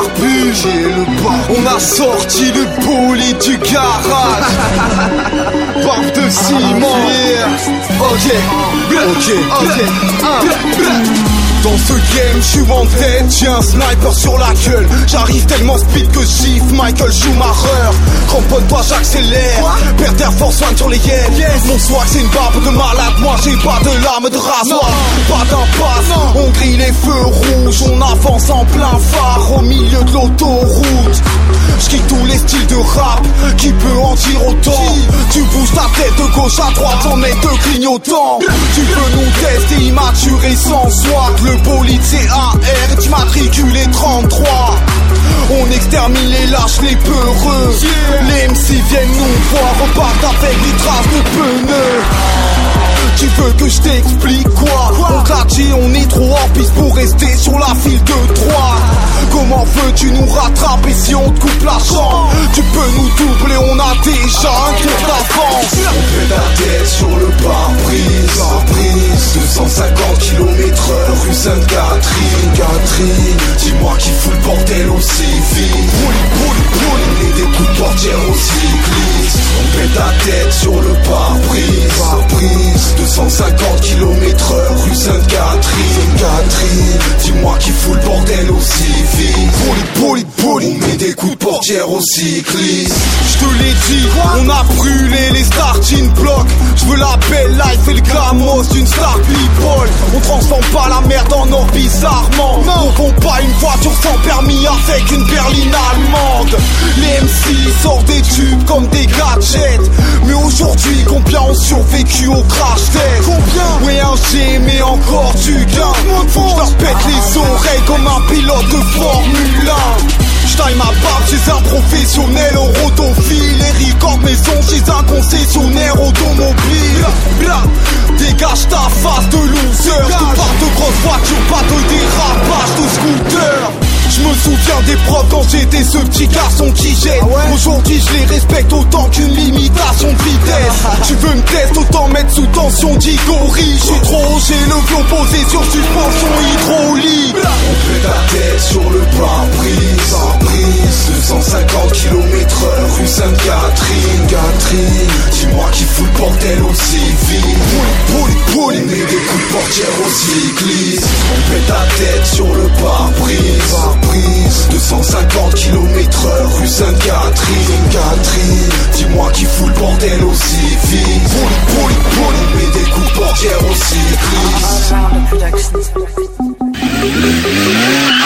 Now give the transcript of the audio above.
barbu. On a sorti le bolide du garage. Barbe de ciment. Ok. Dans ce game, j'suis en tête, j'ai un sniper sur la gueule. J'arrive tellement speed que gifle Michael Schumacher. Cramponne-toi, j'accélère. Père d'Air Force One sur les yens. Mon swag c'est une barbe de malade, moi j'ai pas de lame de rasoir. Pas d'impasse, on grille les feux rouges. On avance en plein phare au milieu de l'autoroute. J'quitte tous les styles de rap, qui peut en dire autant. Tu bouges ta tête de gauche à droite en est de clignotant. Tu veux nous tester immature et sans swag. Le bolide c'est AR, immatriculé 33. On extermine les lâches, les peureux. Les MC viennent nous voir, repartent avec des traces de pneus. Tu veux que je t'explique quoi? On t'a dit on est trop hors piste pour rester sur la file de droite. Comment veux-tu nous rattraper si on te coupe la jambe? Tu peux nous doubler, on a déjà un tour d'avance. On fait la tête sur le pare-brise. 250 km/h rue Sainte-Catherine. Dis-moi qui fout le bordel au civil. On met des coups de portière aux cyclistes. On fait la tête sur le pare-brise. 250 km/h rue Sainte-Catherine. Dis-moi qui fout le bordel au civil. On met des coups de portière aux cyclistes. Je te l'ai dit, on a brûlé les starting blocks. Je veux la belle life et le glamos d'une star people. On transforme pas la merde en or bizarrement. On vend pas une voiture sans permis avec une berline allemande. Les MC sortent des tubes comme des gadgets. Mais aujourd'hui, combien ont survécu au crash test? Combien? Oui, un G, mais encore du gain. Faut que je leur pète les oreilles comme un pilote de Formule 1. J'taille ma barbe chez un professionnel au rotophile. Et record maison chez un concessionnaire automobile. Dégage ta face de loser. Je te parle de grosses voitures, pas de dérapage de scooter. Je me souviens des profs quand j'étais ce petit garçon qui jette. Aujourd'hui je les respecte autant qu'une limitation de vitesse. Tu veux me tester, autant mettre sous tension d'Igori. J'suis trop haut, j'ai le flot posé sur suspension hydraulique. On fait la tête sur le pare-brise. 250 km/h rue Sainte-Catherine. Dis-moi qui fout le bordel au civil. On met des coups de portière aux cyclistes. On fait la tête sur le pare-brise. 250 km/h rue Sainte-Catherine. Dis-moi qui fout le bordel au civil. On met des coups de portière aux cyclistes.